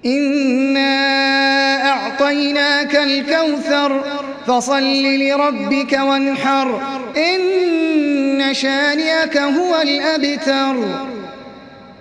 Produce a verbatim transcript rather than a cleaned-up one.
إنا أعطيناك الكوثر فصل لربك وانحر إن شانئك هو الأبتر.